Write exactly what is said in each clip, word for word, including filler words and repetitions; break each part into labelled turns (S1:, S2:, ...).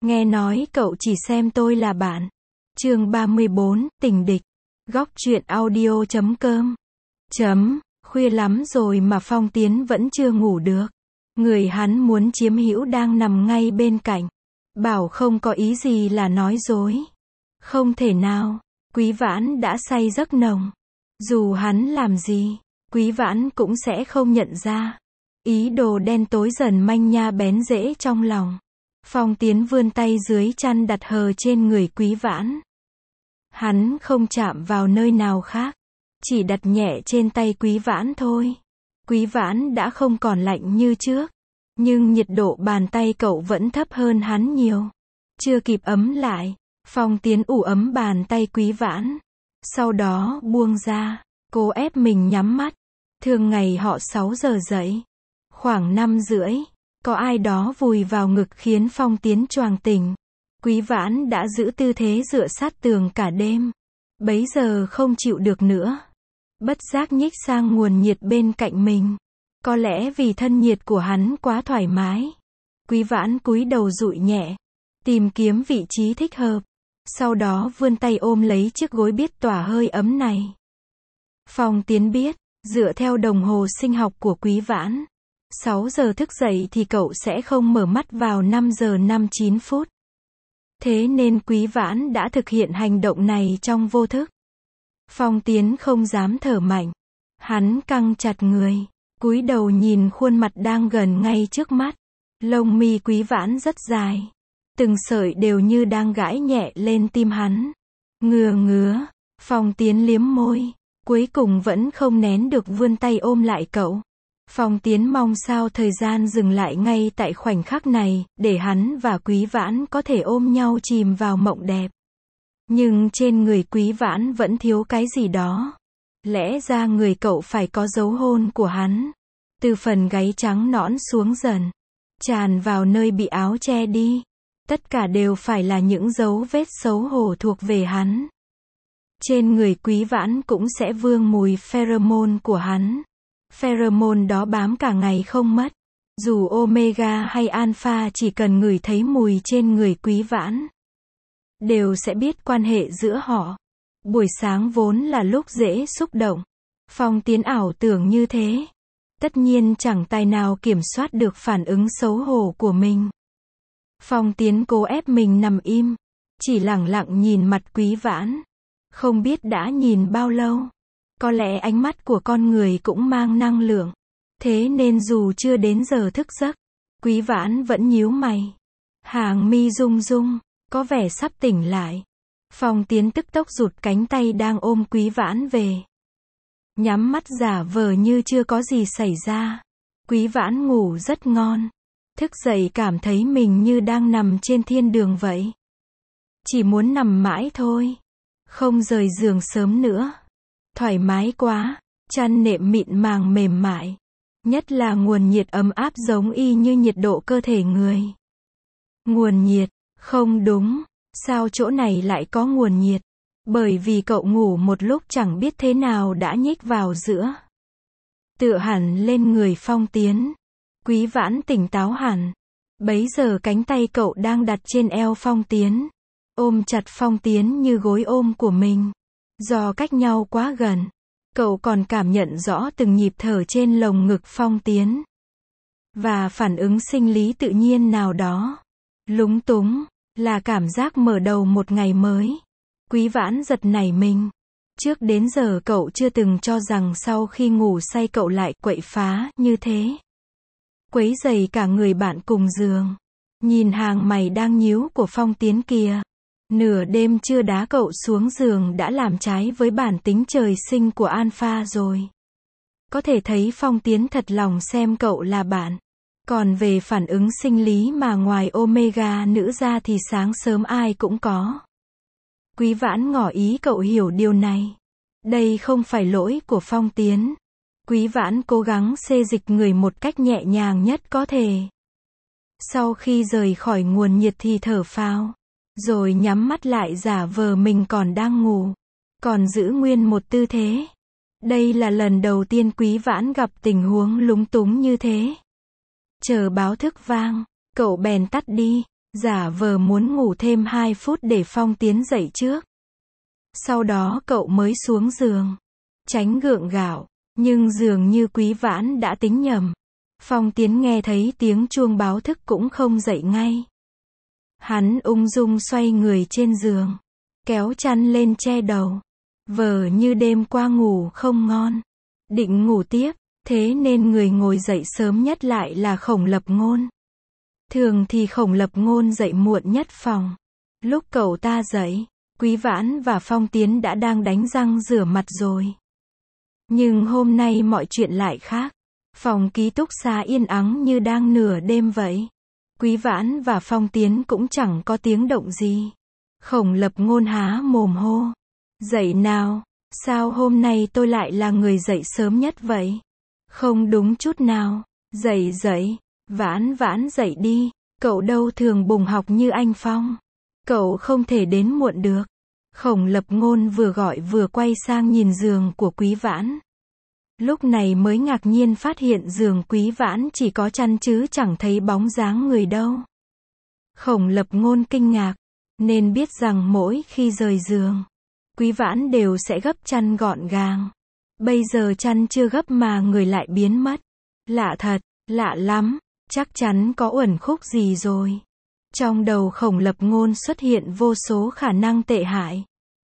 S1: Nghe nói cậu chỉ xem tôi là bạn. Chương ba mươi bốn, tình địch. Góc truyện audio chấm com. Chấm, khuya lắm rồi mà Phong Tiến vẫn chưa ngủ được. Người hắn muốn chiếm hữu đang nằm ngay bên cạnh. Bảo không có ý gì là nói dối. Không thể nào, Quý Vãn đã say giấc nồng. Dù hắn làm gì, Quý Vãn cũng sẽ không nhận ra. Ý đồ đen tối dần manh nha bén rễ trong lòng. Phong Tiến vươn tay dưới chăn đặt hờ trên người Quý Vãn. Hắn không chạm vào nơi nào khác, chỉ đặt nhẹ trên tay Quý Vãn thôi. Quý Vãn đã không còn lạnh như trước, nhưng nhiệt độ bàn tay cậu vẫn thấp hơn hắn nhiều. Chưa kịp ấm lại, Phong Tiến ủ ấm bàn tay Quý Vãn. Sau đó buông ra, cố ép mình nhắm mắt. Thường ngày họ sáu giờ dậy. Khoảng năm rưỡi, có ai đó vùi vào ngực khiến Phong Tiến choàng tỉnh. Quý Vãn đã giữ tư thế dựa sát tường cả đêm. Bấy giờ không chịu được nữa. Bất giác nhích sang nguồn nhiệt bên cạnh mình. Có lẽ vì thân nhiệt của hắn quá thoải mái. Quý Vãn cúi đầu dụi nhẹ, tìm kiếm vị trí thích hợp. Sau đó vươn tay ôm lấy chiếc gối biết tỏa hơi ấm này. Phong Tiến biết, dựa theo đồng hồ sinh học của Quý Vãn, sáu giờ thức dậy thì cậu sẽ không mở mắt vào năm giờ năm mươi chín phút. Thế nên Quý Vãn đã thực hiện hành động này trong vô thức. Phong Tiến không dám thở mạnh. Hắn căng chặt người, cúi đầu nhìn khuôn mặt đang gần ngay trước mắt. Lông mi Quý Vãn rất dài. Từng sợi đều như đang gãi nhẹ lên tim hắn. Ngừa ngứa, Phong Tiến liếm môi. Cuối cùng vẫn không nén được vươn tay ôm lại cậu. Phong Tiến mong sao thời gian dừng lại ngay tại khoảnh khắc này, để hắn và Quý Vãn có thể ôm nhau chìm vào mộng đẹp. Nhưng trên người Quý Vãn vẫn thiếu cái gì đó. Lẽ ra người cậu phải có dấu hôn của hắn. Từ phần gáy trắng nõn xuống dần, tràn vào nơi bị áo che đi. Tất cả đều phải là những dấu vết xấu hổ thuộc về hắn. Trên người Quý Vãn cũng sẽ vương mùi pheromone của hắn. Pheromone đó bám cả ngày không mất. Dù Omega hay Alpha chỉ cần ngửi thấy mùi trên người Quý Vãn, đều sẽ biết quan hệ giữa họ. Buổi sáng vốn là lúc dễ xúc động. Phong Tiến ảo tưởng như thế. Tất nhiên chẳng tài nào kiểm soát được phản ứng xấu hổ của mình. Phong Tiến cố ép mình nằm im, chỉ lẳng lặng nhìn mặt Quý Vãn. Không biết đã nhìn bao lâu. Có lẽ ánh mắt của con người cũng mang năng lượng. Thế nên dù chưa đến giờ thức giấc, Quý Vãn vẫn nhíu mày. Hàng mi rung rung, có vẻ sắp tỉnh lại. Phong Tiến tức tốc rụt cánh tay đang ôm Quý Vãn về. Nhắm mắt giả vờ như chưa có gì xảy ra. Quý Vãn ngủ rất ngon. Thức dậy cảm thấy mình như đang nằm trên thiên đường vậy. Chỉ muốn nằm mãi thôi. Không rời giường sớm nữa. Thoải mái quá, chăn nệm mịn màng mềm mại. Nhất là nguồn nhiệt ấm áp giống y như nhiệt độ cơ thể người. Nguồn nhiệt, không đúng, sao chỗ này lại có nguồn nhiệt? Bởi vì cậu ngủ một lúc chẳng biết thế nào đã nhích vào giữa. Tựa hẳn lên người Phong Tiến. Quý Vãn tỉnh táo hẳn. Bấy giờ cánh tay cậu đang đặt trên eo Phong Tiến. Ôm chặt Phong Tiến như gối ôm của mình. Do cách nhau quá gần, cậu còn cảm nhận rõ từng nhịp thở trên lồng ngực Phong Tiến. Và phản ứng sinh lý tự nhiên nào đó. Lúng túng, là cảm giác mở đầu một ngày mới. Quý Vãn giật nảy mình. Trước đến giờ cậu chưa từng cho rằng sau khi ngủ say cậu lại quậy phá như thế. Quấy rầy cả người bạn cùng giường. Nhìn hàng mày đang nhíu của Phong Tiến kìa. Nửa đêm chưa đá cậu xuống giường đã làm trái với bản tính trời sinh của Alpha rồi. Có thể thấy Phong Tiến thật lòng xem cậu là bạn. Còn về phản ứng sinh lý mà ngoài Omega nữ ra thì sáng sớm ai cũng có. Quý Vãn ngỏ ý cậu hiểu điều này. Đây không phải lỗi của Phong Tiến. Quý Vãn cố gắng xê dịch người một cách nhẹ nhàng nhất có thể. Sau khi rời khỏi nguồn nhiệt thì thở phào. Rồi nhắm mắt lại giả vờ mình còn đang ngủ. Còn giữ nguyên một tư thế. Đây là lần đầu tiên Quý Vãn gặp tình huống lúng túng như thế. Chờ báo thức vang, cậu bèn tắt đi. giả vờ muốn ngủ thêm hai phút để Phong Tiến dậy trước. Sau đó cậu mới xuống giường, tránh gượng gạo, nhưng dường như Quý Vãn đã tính nhầm. Phong Tiến nghe thấy tiếng chuông báo thức cũng không dậy ngay. Hắn ung dung xoay người trên giường, kéo chăn lên che đầu, vờ như đêm qua ngủ không ngon, định ngủ tiếp, thế nên người ngồi dậy sớm nhất lại là Khổng Lập Ngôn. Thường thì Khổng Lập Ngôn dậy muộn nhất phòng. Lúc cậu ta dậy, Quý Vãn và Phong Tiến đã đang đánh răng rửa mặt rồi. Nhưng hôm nay mọi chuyện lại khác. Phòng ký túc xá yên ắng như đang nửa đêm vậy. Quý Vãn và Phong Tiến cũng chẳng có tiếng động gì. Khổng Lập Ngôn há mồm hô. Dậy nào, sao hôm nay tôi lại là người dậy sớm nhất vậy? Không đúng chút nào. Dậy dậy, Vãn Vãn dậy đi. Cậu đâu thường bùng học như anh Phong. Cậu không thể đến muộn được. Khổng Lập Ngôn vừa gọi vừa quay sang nhìn giường của Quý Vãn. Lúc này mới ngạc nhiên phát hiện giường Quý Vãn chỉ có chăn chứ chẳng thấy bóng dáng người đâu. Khổng Lập Ngôn kinh ngạc, nên biết rằng mỗi khi rời giường, Quý Vãn đều sẽ gấp chăn gọn gàng. Bây giờ chăn chưa gấp mà người lại biến mất. Lạ thật, lạ lắm, chắc chắn có uẩn khúc gì rồi. Trong đầu Khổng Lập Ngôn xuất hiện vô số khả năng tệ hại.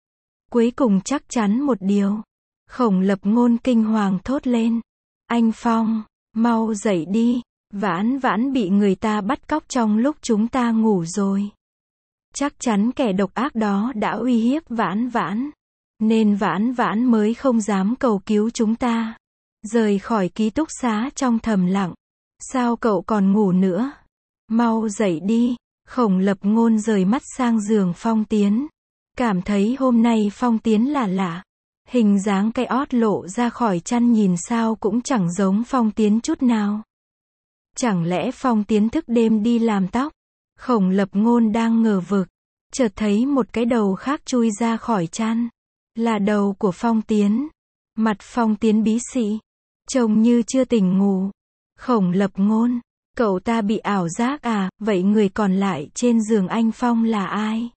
S1: Cuối cùng chắc chắn một điều. Khổng Lập Ngôn kinh hoàng thốt lên. Anh Phong, mau dậy đi, Vãn Vãn bị người ta bắt cóc trong lúc chúng ta ngủ rồi. Chắc chắn kẻ độc ác đó đã uy hiếp Vãn Vãn, nên Vãn Vãn mới không dám cầu cứu chúng ta. Rời khỏi ký túc xá trong thầm lặng. Sao cậu còn ngủ nữa? Mau dậy đi. Khổng Lập Ngôn rời mắt sang giường Phong Tiến. Cảm thấy hôm nay Phong Tiến là lạ. Hình dáng cái ót lộ ra khỏi chăn nhìn sao cũng chẳng giống Phong Tiến chút nào. Chẳng lẽ Phong Tiến thức đêm đi làm tóc? Khổng Lập Ngôn đang ngờ vực, chợt thấy một cái đầu khác chui ra khỏi chăn. Là đầu của Phong Tiến. Mặt Phong Tiến bí xị, trông như chưa tỉnh ngủ. Khổng Lập Ngôn, cậu ta bị ảo giác à? Vậy người còn lại trên giường anh Phong là ai?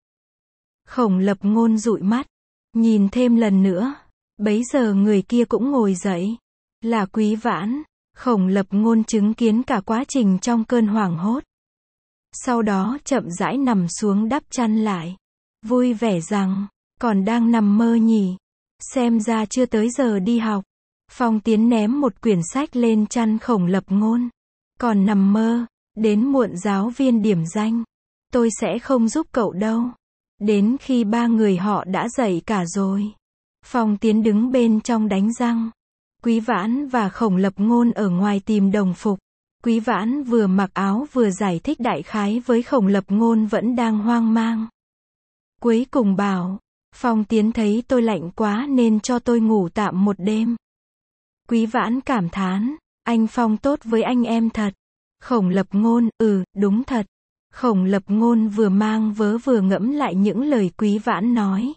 S1: Khổng Lập Ngôn dụi mắt, nhìn thêm lần nữa. Bấy giờ người kia cũng ngồi dậy. Là Quý Vãn. Khổng Lập Ngôn chứng kiến cả quá trình trong cơn hoảng hốt. Sau đó chậm rãi nằm xuống đắp chăn lại. Vui vẻ rằng, còn đang nằm mơ nhỉ? Xem ra chưa tới giờ đi học. Phong Tiến ném một quyển sách lên chăn Khổng Lập Ngôn. Còn nằm mơ, đến muộn giáo viên điểm danh. Tôi sẽ không giúp cậu đâu. Đến khi ba người họ đã dậy cả rồi. Phong Tiến đứng bên trong đánh răng. Quý Vãn và Khổng Lập Ngôn ở ngoài tìm đồng phục. Quý Vãn vừa mặc áo vừa giải thích đại khái với Khổng Lập Ngôn vẫn đang hoang mang. Cuối cùng bảo, Phong Tiến thấy tôi lạnh quá nên cho tôi ngủ tạm một đêm. Quý Vãn cảm thán, anh Phong tốt với anh em thật. Khổng Lập Ngôn, ừ, đúng thật. Khổng Lập Ngôn vừa mang vớ vừa ngẫm lại những lời Quý Vãn nói.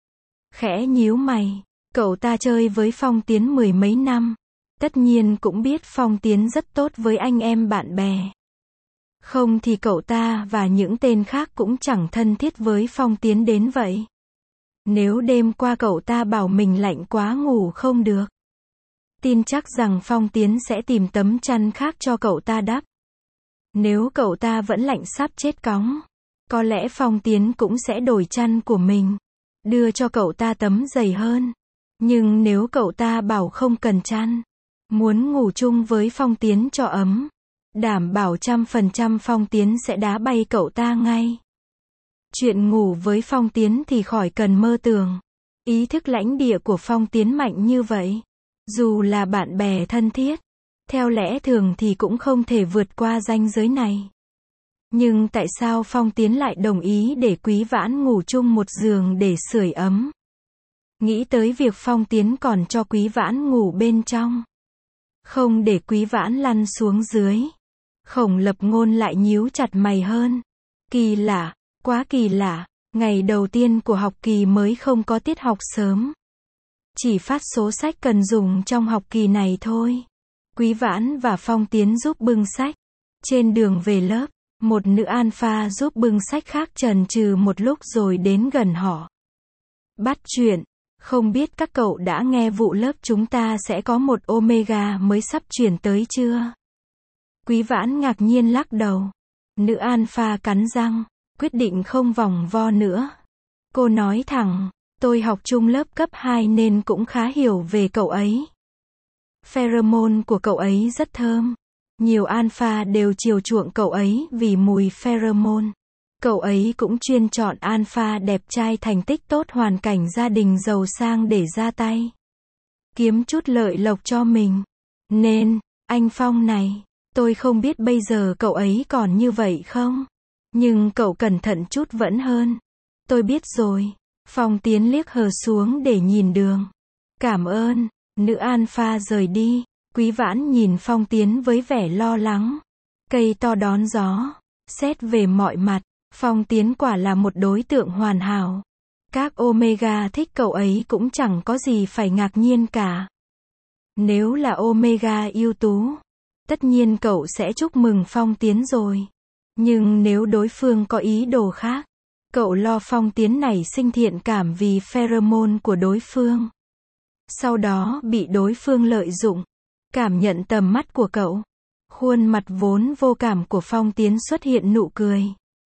S1: Khẽ nhíu mày, cậu ta chơi với Phong Tiến mười mấy năm. Tất nhiên cũng biết Phong Tiến rất tốt với anh em bạn bè. Không thì cậu ta và những tên khác cũng chẳng thân thiết với Phong Tiến đến vậy. Nếu đêm qua cậu ta bảo mình lạnh quá ngủ không được, tin chắc rằng Phong Tiến sẽ tìm tấm chăn khác cho cậu ta đắp. Nếu cậu ta vẫn lạnh sắp chết cóng, có lẽ Phong Tiến cũng sẽ đổi chăn của mình, đưa cho cậu ta tấm dày hơn. Nhưng nếu cậu ta bảo không cần chăn, muốn ngủ chung với Phong Tiến cho ấm, đảm bảo trăm phần trăm Phong Tiến sẽ đá bay cậu ta ngay. Chuyện ngủ với Phong Tiến thì khỏi cần mơ tưởng. Ý thức lãnh địa của Phong Tiến mạnh như vậy. Dù là bạn bè thân thiết, theo lẽ thường thì cũng không thể vượt qua ranh giới này. Nhưng tại sao Phong Tiến lại đồng ý để Quý Vãn ngủ chung một giường để sưởi ấm? Nghĩ tới việc Phong Tiến còn cho Quý Vãn ngủ bên trong, không để Quý Vãn lăn xuống dưới, Khổng Lập Ngôn lại nhíu chặt mày hơn. Kỳ lạ, quá kỳ lạ, ngày đầu tiên của học kỳ mới không có tiết học sớm. Chỉ phát số sách cần dùng trong học kỳ này thôi. Quý Vãn và Phong Tiến giúp bưng sách. Trên đường về lớp, Một nữ alpha giúp bưng sách khác chần chừ một lúc rồi đến gần họ. Bắt chuyện, không biết các cậu đã nghe vụ lớp chúng ta sẽ có một Omega mới sắp chuyển tới chưa? Quý Vãn ngạc nhiên lắc đầu. Nữ alpha cắn răng, quyết định không vòng vo nữa. Cô nói thẳng, tôi học chung lớp cấp hai nên cũng khá hiểu về cậu ấy. Pheromone của cậu ấy rất thơm. Nhiều alpha đều chiều chuộng cậu ấy vì mùi pheromone. Cậu ấy cũng chuyên chọn alpha đẹp trai thành tích tốt hoàn cảnh gia đình giàu sang để ra tay. Kiếm chút lợi lộc cho mình. Nên, anh Phong này, tôi không biết bây giờ cậu ấy còn như vậy không? Nhưng cậu cẩn thận chút vẫn hơn. Tôi biết rồi. Phong Tiến liếc hờ xuống để nhìn đường. Cảm ơn. Nữ alpha rời đi. Quý Vãn nhìn Phong Tiến với vẻ lo lắng. Cây to đón gió. Xét về mọi mặt, Phong Tiến quả là một đối tượng hoàn hảo. Các Omega thích cậu ấy cũng chẳng có gì phải ngạc nhiên cả. Nếu là Omega ưu tú, tất nhiên cậu sẽ chúc mừng Phong Tiến rồi. Nhưng nếu đối phương có ý đồ khác, cậu lo Phong Tiến nảy sinh thiện cảm vì pheromone của đối phương. Sau đó bị đối phương lợi dụng, cảm nhận tầm mắt của cậu. Khuôn mặt vốn vô cảm của Phong Tiến xuất hiện nụ cười.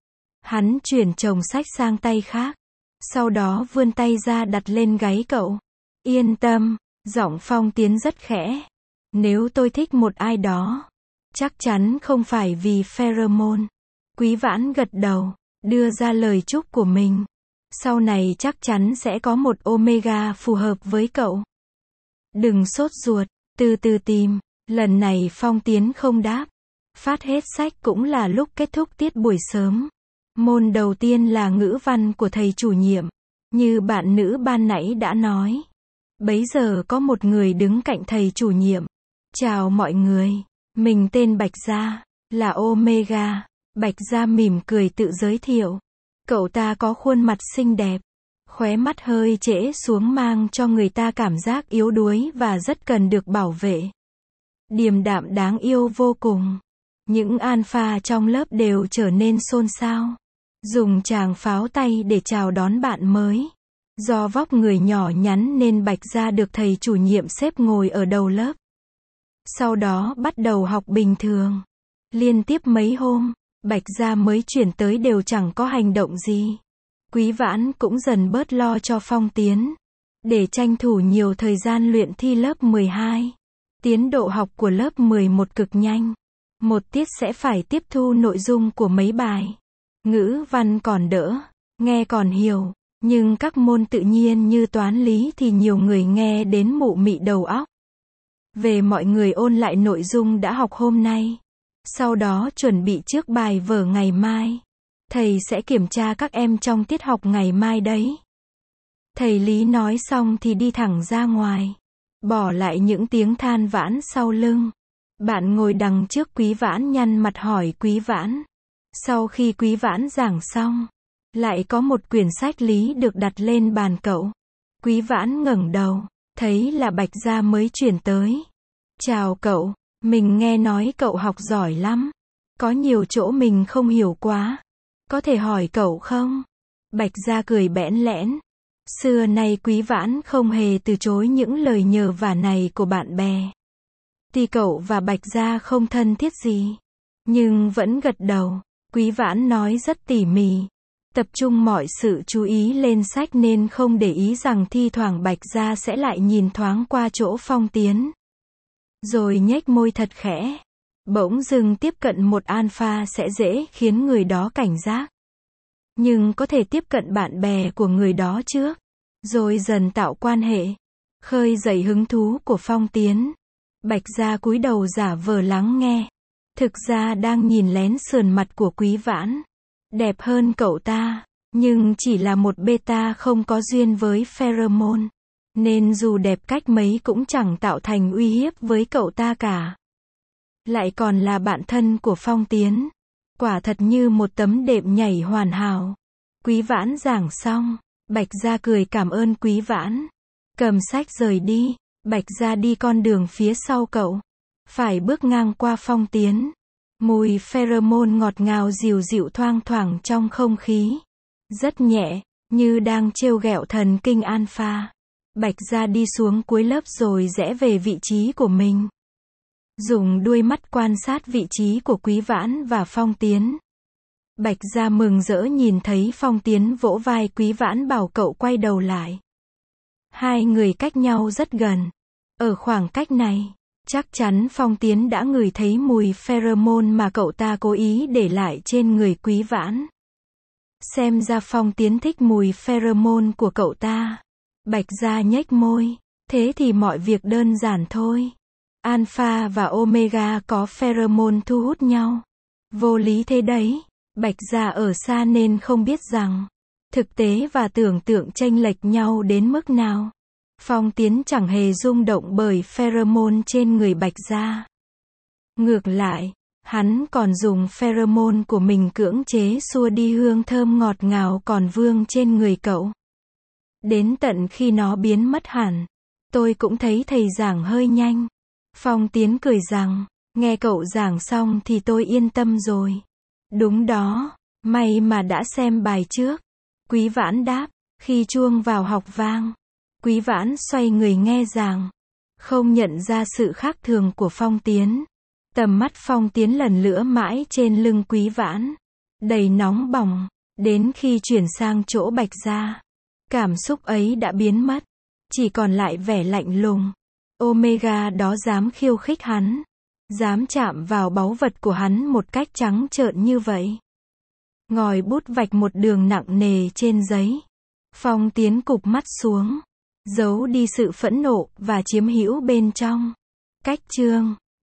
S1: Hắn chuyển chồng sách sang tay khác. Sau đó vươn tay ra đặt lên gáy cậu. Yên tâm, giọng Phong Tiến rất khẽ. Nếu tôi thích một ai đó, chắc chắn không phải vì pheromone. Quý Vãn gật đầu, đưa ra lời chúc của mình. Sau này chắc chắn sẽ có một Omega phù hợp với cậu. Đừng sốt ruột, từ từ tìm. Lần này Phong Tiến không đáp. Phát hết sách cũng là lúc kết thúc tiết buổi sớm. Môn đầu tiên là ngữ văn của thầy chủ nhiệm. Như bạn nữ ban nãy đã nói. Bấy giờ có một người đứng cạnh thầy chủ nhiệm. Chào mọi người. Mình tên Bạch Gia, là Omega. Bạch Gia mỉm cười tự giới thiệu. Cậu ta có khuôn mặt xinh đẹp. Khóe mắt hơi trễ xuống mang cho người ta cảm giác yếu đuối và rất cần được bảo vệ. Điềm đạm đáng yêu vô cùng. Những alpha trong lớp đều trở nên xôn xao. Dùng tràng pháo tay để chào đón bạn mới. Do vóc người nhỏ nhắn nên Bạch Gia được thầy chủ nhiệm xếp ngồi ở đầu lớp. Sau đó bắt đầu học bình thường. Liên tiếp mấy hôm, Bạch Gia mới chuyển tới đều chẳng có hành động gì. Quý Vãn cũng dần bớt lo cho Phong Tiến. Để tranh thủ nhiều thời gian luyện thi lớp mười hai. Tiến độ học của lớp mười một cực nhanh. Một tiết sẽ phải tiếp thu nội dung của mấy bài. Ngữ văn còn đỡ, nghe còn hiểu. Nhưng các môn tự nhiên như toán lý thì nhiều người nghe đến mụ mị đầu óc. Về mọi người ôn lại nội dung đã học hôm nay. Sau đó chuẩn bị trước bài vở ngày mai. Thầy sẽ kiểm tra các em trong tiết học ngày mai đấy. Thầy Lý nói xong thì đi thẳng ra ngoài. Bỏ lại những tiếng than vãn sau lưng. Bạn ngồi đằng trước Quý Vãn nhăn mặt hỏi Quý Vãn. Sau khi Quý Vãn giảng xong, lại có một quyển sách lý được đặt lên bàn cậu. Quý Vãn ngẩng đầu, thấy là Bạch Gia mới chuyển tới. Chào cậu, mình nghe nói cậu học giỏi lắm. Có nhiều chỗ mình không hiểu quá. Có thể hỏi cậu không? Bạch Gia cười bẽn lẽn. Xưa nay Quý Vãn không hề từ chối những lời nhờ vả này của bạn bè. Tuy cậu và Bạch Gia không thân thiết gì, nhưng vẫn gật đầu. Quý Vãn nói rất tỉ mỉ. Tập trung mọi sự chú ý lên sách nên không để ý rằng thi thoảng Bạch Gia sẽ lại nhìn thoáng qua chỗ Phong Tiến. Rồi nhếch môi thật khẽ. Bỗng dưng tiếp cận một alpha sẽ dễ khiến người đó cảnh giác. Nhưng có thể tiếp cận bạn bè của người đó trước. Rồi dần tạo quan hệ. Khơi dậy hứng thú của Phong Tiến. Bạch Gia cúi đầu giả vờ lắng nghe. Thực ra đang nhìn lén sườn mặt của Quý Vãn. Đẹp hơn cậu ta. Nhưng chỉ là một beta không có duyên với pheromone. Nên dù đẹp cách mấy cũng chẳng tạo thành uy hiếp với cậu ta cả. Lại còn là bạn thân của Phong Tiến. Quả thật như một tấm đệm nhảy hoàn hảo. Quý Vãn giảng xong. Bạch Gia cười cảm ơn Quý Vãn. Cầm sách rời đi. Bạch Gia đi con đường phía sau cậu. Phải bước ngang qua Phong Tiến. Mùi pheromone ngọt ngào dịu dịu thoang thoảng trong không khí. Rất nhẹ, như đang trêu ghẹo thần kinh alpha. Bạch Gia đi xuống cuối lớp rồi rẽ về vị trí của mình. Dùng đuôi mắt quan sát vị trí của Quý Vãn và Phong Tiến. Bạch Gia mừng rỡ nhìn thấy Phong Tiến vỗ vai Quý Vãn bảo cậu quay đầu lại. Hai người cách nhau rất gần. Ở khoảng cách này, chắc chắn Phong Tiến đã ngửi thấy mùi pheromone mà cậu ta cố ý để lại trên người Quý Vãn. Xem ra Phong Tiến thích mùi pheromone của cậu ta. Bạch Gia nhếch môi. Thế thì mọi việc đơn giản thôi. Alpha và Omega có pheromone thu hút nhau. Vô lý thế đấy. Bạch Gia ở xa nên không biết rằng thực tế và tưởng tượng chênh lệch nhau đến mức nào. Phong Tiến chẳng hề rung động bởi pheromone trên người Bạch Gia. Ngược lại, hắn còn dùng pheromone của mình cưỡng chế xua đi hương thơm ngọt ngào còn vương trên người cậu. Đến tận khi nó biến mất hẳn, tôi cũng thấy thầy giảng hơi nhanh. Phong Tiến cười rằng, nghe cậu giảng xong thì tôi yên tâm rồi. Đúng đó, may mà đã xem bài trước. Quý Vãn đáp, khi chuông vào học vang. Quý Vãn xoay người nghe giảng, không nhận ra sự khác thường của Phong Tiến. Tầm mắt Phong Tiến lần lữa mãi trên lưng Quý Vãn, đầy nóng bỏng, đến khi chuyển sang chỗ Bạch Gia. Cảm xúc ấy đã biến mất, chỉ còn lại vẻ lạnh lùng. Omega đó dám khiêu khích hắn, dám chạm vào báu vật của hắn một cách trắng trợn như vậy. Ngòi bút vạch một đường nặng nề trên giấy. Phong Tiến cụp mắt xuống, giấu đi sự phẫn nộ và chiếm hữu bên trong. Cách chương